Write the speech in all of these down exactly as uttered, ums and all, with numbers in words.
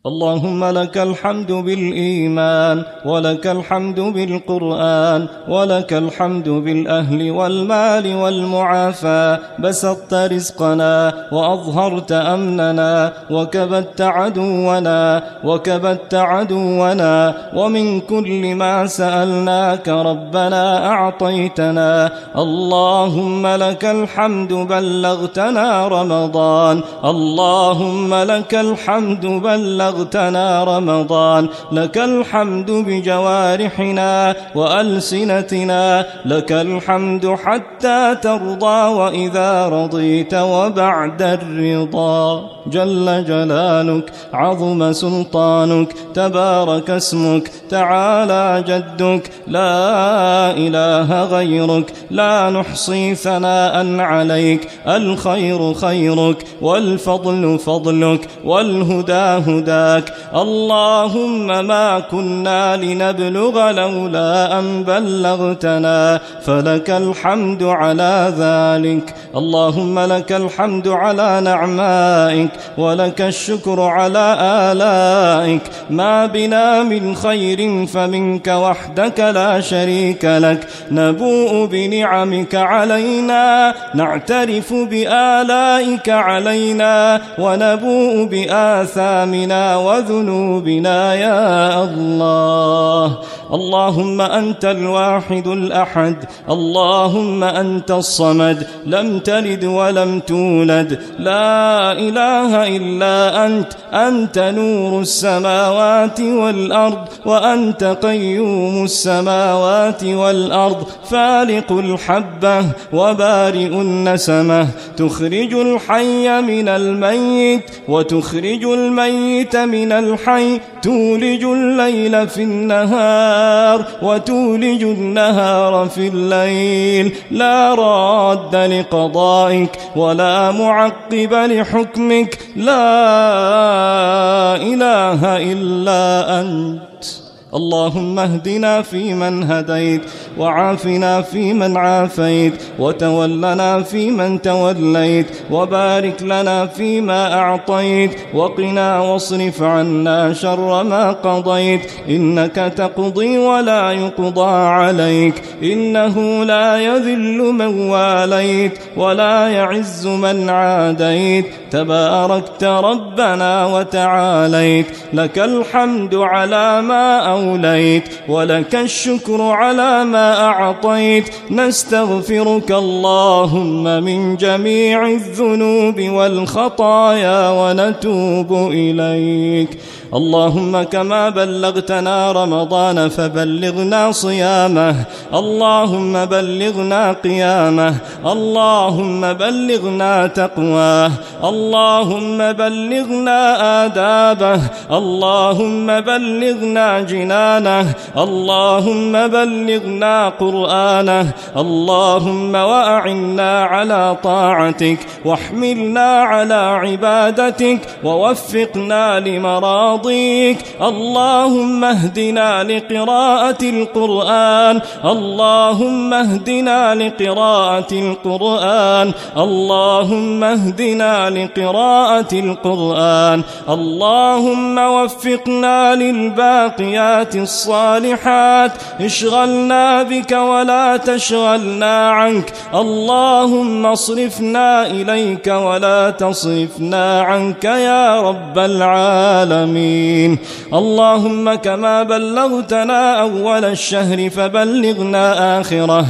اللهم لك الحمد بالإيمان، ولك الحمد بالقرآن، ولك الحمد بالأهل والمال والمعافاة. بسطت رزقنا وأظهرت أمننا، وكبت عدونا وكبت عدونا، ومن كل ما سألناك ربنا أعطيتنا. اللهم لك الحمد بلغتنا رمضان، اللهم لك الحمد بلغتنا رمضان، لك الحمد بجوارحنا وألسنتنا، لك الحمد حتى ترضى وإذا رضيت وبعد الرضا. جل جلالك، عظم سلطانك، تبارك اسمك، تعالى جدك، لا إله غيرك، لا نحصي ثناء عليك. الخير خيرك، والفضل فضلك، والهدى هداك. اللهم ما كنا لنبلغ لولا أن بلغتنا، فلك الحمد على ذلك. اللهم لك الحمد على نعمائك، ولك الشكر على آلائك. ما بنا من خير فمنك وحدك لا شريك لك. نبوء بنعمك علينا، نعترف بآلائك علينا، ونبوء بآثامنا وذنوبنا يا الله. اللهم أنت الواحد الأحد، اللهم أنت الصمد، لم تلد ولم تولد، لا إله إلا أنت. أنت نور السماوات والأرض، وأنت قيوم السماوات والأرض، فالق الحبة وبارئ النسمة، تخرج الحي من الميت وتخرج الميت من الحي، تولج الليل في النهار وتولج النهار في الليل. لا راد لقضائك ولا معقب لحكمك، لا إله إلا أنت. اللهم اهدنا فيمن هديت، وعافنا فيمن عافيت، وتولنا فيمن توليت، وبارك لنا فيما أعطيت، وقنا واصرف عنا شر ما قضيت. إنك تقضي ولا يقضى عليك، إنه لا يذل من واليت ولا يعز من عاديت. تباركت ربنا وتعاليت، لك الحمد على ما أوليت، ولك الشكر على ما أعطيت. نستغفرك اللهم من جميع الذنوب والخطايا ونتوب إليك. اللهم كما بلغتنا رمضان فبلغنا صيامه، اللهم بلغنا قيامه، اللهم بلغنا تقواه، اللهم بلغنا آدابه، اللهم بلغنا جنانه، اللهم بلغنا قرآنه. اللهم وأعنا على طاعتك، واحملنا على عبادتك، ووفقنا لمراضيك. اللهم اهدنا لقراءة القرآن، اللهم اهدنا لقراءة القرآن، اللهم اهدنا لقراءة القرآن. اللهم وفقنا للباقيات الصالحات، اشغلنا بك ولا تشغلنا عنك. اللهم اصرفنا إليك ولا تصرفنا عنك يا رب العالمين. اللهم كما بلغتنا أول الشهر فبلغنا آخره،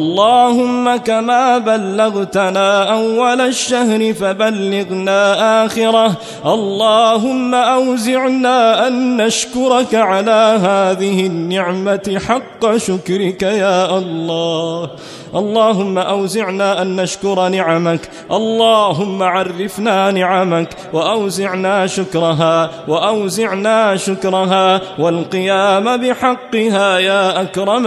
اللهم كما بلغتنا أول الشهر فبلغنا آخره. اللهم أوزعنا أن نشكرك على هذه النعمة حق شكرك يا الله. اللهم أوزعنا أن نشكر نعمك، اللهم عرفنا نعمك وأوزعنا شكرها، وأوزعنا شكرها والقيام بحقها يا أكرم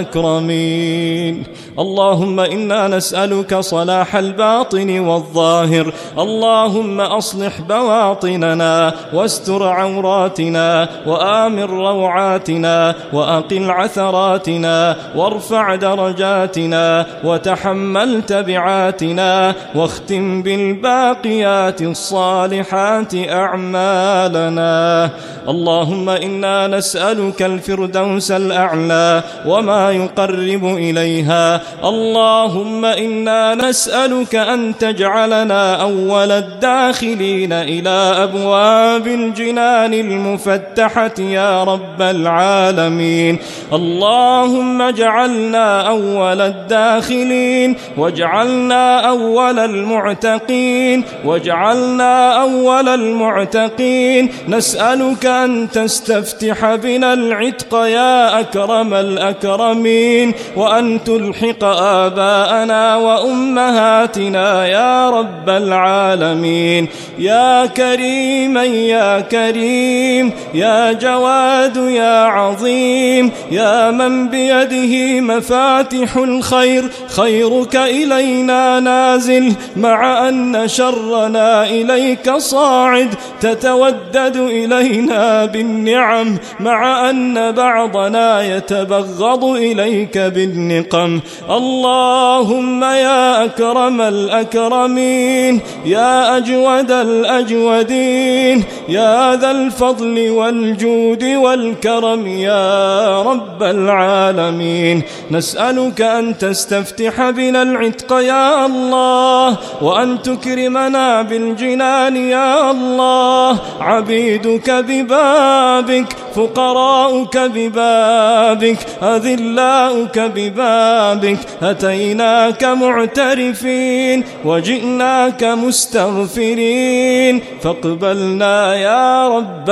الأكرمين. اللهم إنا نسألك صلاح الباطن والظاهر، اللهم أصلح بواطننا واستر عوراتنا وآمن روعاتنا وأقل عثراتنا أجورنا وارفع درجاتنا وتحمل تبعاتنا واختم بالباقيات الصالحات أعمالنا. اللهم إنا نسألك الفردوس الأعلى وما يقرب إليها. اللهم إنا نسألك أن تجعلنا أول الداخلين إلى أبواب الجنان المفتحة يا رب العالمين. اللهم اجعلنا أول الداخلين واجعلنا أول المعتقين واجعلنا أول المعتقين. نسألك أن تستفتح بنا العتق يا أكرم الأكرمين وأن تلحق آباءنا وأمهاتنا يا رب العالمين. يا كريما يا كريم يا جواد يا عظيم يا من بيده مفاتح الخير، خيرك إلينا نازل مع أن شرنا إليك صاعد. تتودد إلينا بالنعم مع أن بعضنا يتبغض إليك بالنقم. اللهم يا أكرم الأكرمين يا أجود الأجودين يا ذا الفضل والجود والكرم يا رب العالمين. نسألك أن تستفتح بنا العتق يا الله وأن تكرمنا بالجنان يا الله. عبيدك ببابك، فقراؤك ببابك، أذلاؤك ببابك، أتيناك معترفين وجئناك مستغفرين فاقبلنا يا رب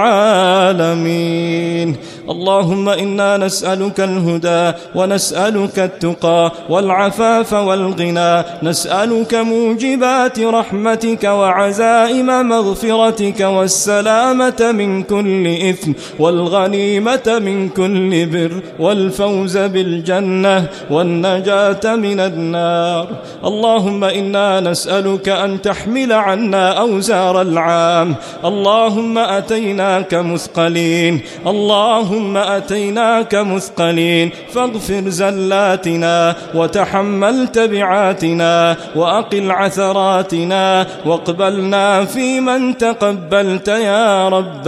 العالمين. اللهم إنا نسألك الهدى ونسألك التقى والعفاف والغنى. نسألك موجبات رحمتك وعزائم مغفرتك والسلامة من كل إثم والغنيمة من كل بر والفوز بالجنة والنجاة من النار. اللهم إنا نسألك أن تحمل عنا أوزار العام. اللهم أتيناك مثقلين اللهم اللهم أتيناك مثقلين فاغفر زلاتنا وتحمل تبعاتنا وأقل عثراتنا واقبلنا في من تقبلت يا رب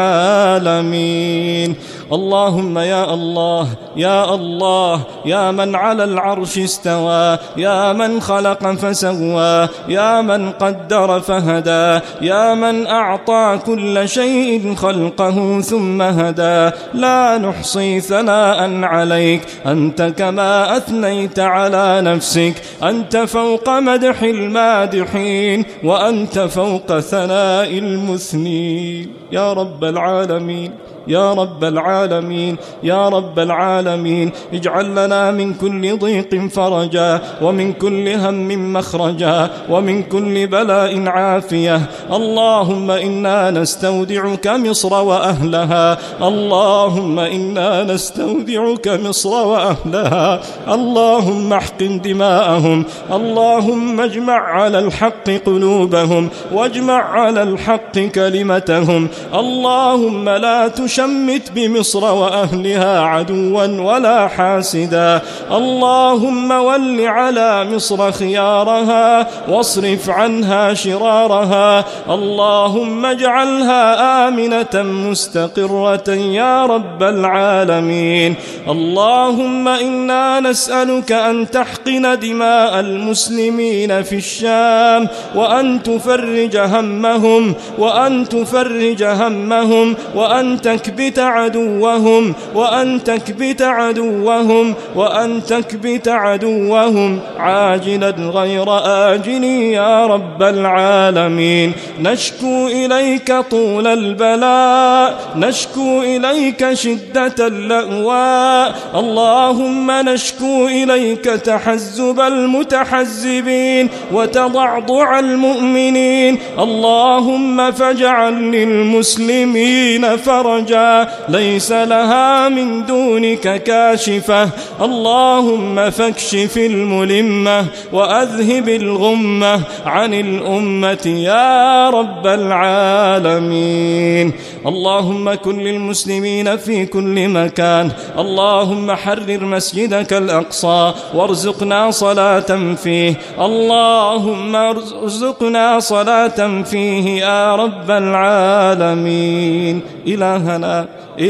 العالمين. اللهم يا الله يا الله يا من على العرش استوى يا من خلق فسوى يا من قدر فهدى يا من أعطى كل شيء خلقه ثم هدى. لا نحصي ثناء عليك أنت كما أثنيت على نفسك. أنت فوق مدح المادحين وأنت فوق ثناء المثنين يا رب العالمين يا رب العالمين يا رب العالمين. اجعل لنا من كل ضيق فرجا ومن كل هم مخرجا ومن كل بلاء عافية. اللهم إنا نستودعك مصر وأهلها. اللهم إنا نستودعك مصر وأهلها. اللهم احقن دماءهم. اللهم اجمع على الحق قلوبهم واجمع على الحق كلمتهم. اللهم لا تشمت بمصر وأهلها عدوا ولا حاسدا. اللهم ول على مصر خيارها واصرف عنها شرارها. اللهم اجعلها آمنة مستقرة يا رب العالمين. اللهم إنا نسألك أن تحقن دماء المسلمين في الشام وأن تفرج همهم وأن تفرج همهم وأن تكبت عدوهم وأن تكبت عدوهم وأن تكبت عدوهم عاجلا غير آجل يا رب العالمين. نشكو إليك طول البلاء نشكو إليك شدة اللأواء. اللهم نشكو إليك تحزب المتحزبين وتضعضع المؤمنين. اللهم فاجعل للمسلمين فرجا فرجا ليس لها من دونك كاشفة. اللهم فاكشف الملمة وأذهب الغمة عن الأمة يا رب العالمين. اللهم كن للمسلمين في كل مكان. اللهم حرر مسجدك الأقصى وارزقنا صلاة فيه. اللهم ارزقنا صلاة فيه يا رب العالمين. إلهنا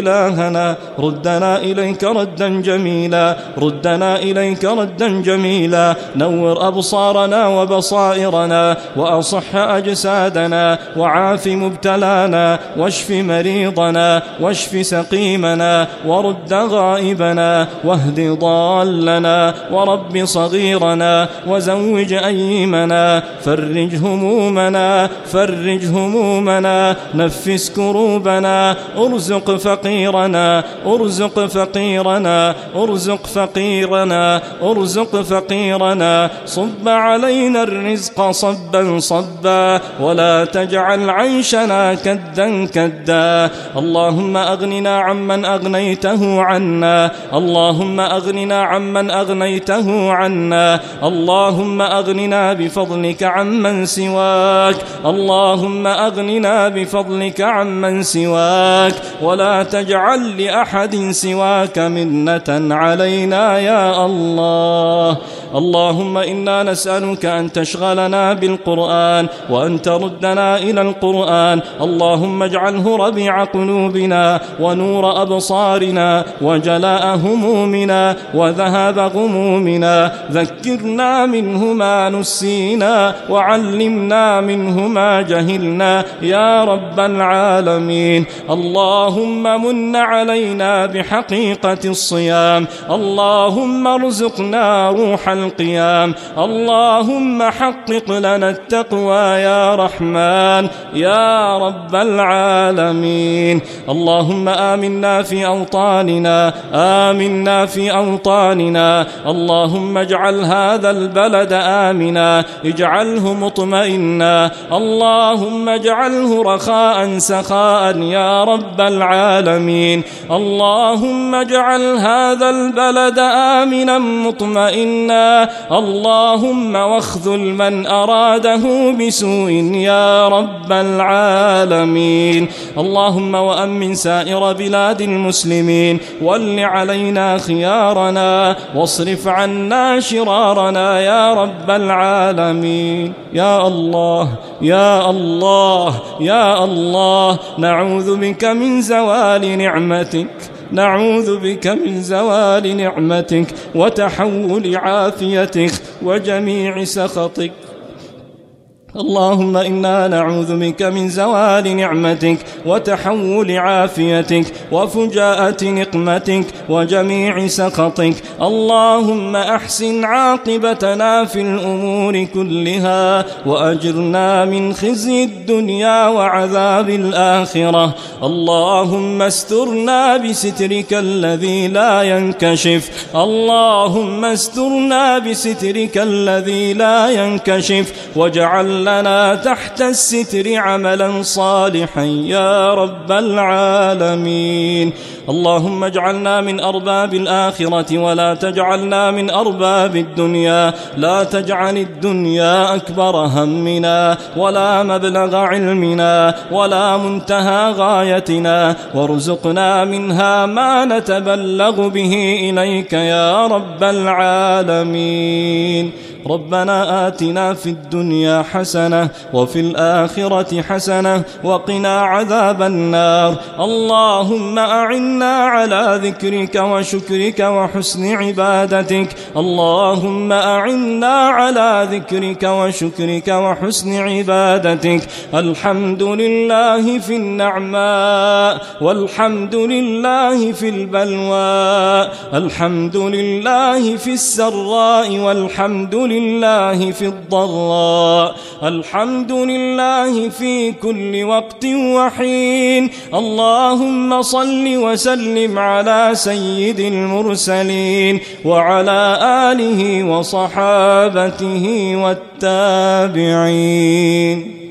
إلهنا ردنا إليك ردا جميلا، ردنا إليك ردا جميلا. نور أبصارنا وبصائرنا وأصح أجسادنا وعاف مبتلانا واشف مريضنا واشف سقيمنا ورد غائبنا واهد ضالنا ورب صغيرنا وزوج أيمنا. فرج همومنا فرج همومنا نفس كروبنا. ارزق فقيرنا ارزق فقيرنا ارزق فقيرنا ارزق فقيرنا. صب علينا الرزق صبا صبا ولا تجعل عيشنا كدا كدا. اللهم أغننا عمن أغنيته عنا. اللهم أغننا عمن أغنيته عنا. اللهم أغننا بفضلك عمن سواك. اللهم أغننا بفضلك عمن سواك ولا تجعل لأحد سواك منة علينا يا الله. اللهم إنا نسألك أن تشغلنا بالقرآن وأن تردنا إلى القرآن. اللهم اجعله ربيع قلوبنا ونور أبصارنا وجلاء همومنا وذهاب غمومنا. ذكرنا منه ما نسينا وعلمنا منه ما جهلنا يا رب العالمين. اللهم من علينا بحقيقة الصيام. اللهم ارزقنا روح القيام. اللهم حقق لنا التقوى يا رحمن يا رب العالمين. اللهم آمنا في أوطاننا آمنا في أوطاننا. اللهم اجعل هذا البلد آمنا اجعله مطمئنا. اللهم اجعله رخاء سخاء يا رب العالمين. اللهم اجعل هذا البلد آمنا مطمئنا. اللهم واخذل من أراده بسوء يا رب العالمين. اللهم وأمن سائر بلاد المسلمين ول علينا خيارنا واصرف عنا شرارنا يا رب العالمين. يا الله يا الله يا الله نعوذ بك من زوال نعمتك نعوذ بك من زوال نعمتك وتحول عافيتك وجميع سخطك. اللهم إنا نعوذ بك من زوال نعمتك وتحول عافيتك وفجاءة نقمتك وجميع سخطك. اللهم أحسن عاقبتنا في الأمور كلها وأجرنا من خزي الدنيا وعذاب الآخرة. اللهم استرنا بسترك الذي لا ينكشف. اللهم استرنا بسترك الذي لا ينكشف واجعل لنا تحت الستر عملا صالحا يا رب العالمين. اللهم اجعلنا من أرباب الآخرة ولا تجعلنا من أرباب الدنيا. لا تجعل الدنيا أكبر همنا ولا مبلغ علمنا ولا منتهى غايتنا. وارزقنا منها ما نتبلغ به إليك يا رب العالمين. ربنا آتنا في الدنيا حسنة وفي الآخرة حسنة وقنا عذاب النار. اللهم أعنا على ذكرك وشكرك وحسن عبادتك. اللهم أعنا على ذكرك وشكرك وحسن عبادتك. الحمد لله في النعماء والحمد لله في البلواء. الحمد لله في السراء والحمد لله لله في الضراء. الحمد لله في كل وقت وحين. اللهم صل وسلم على سيد المرسلين وعلى آله وصحابته والتابعين.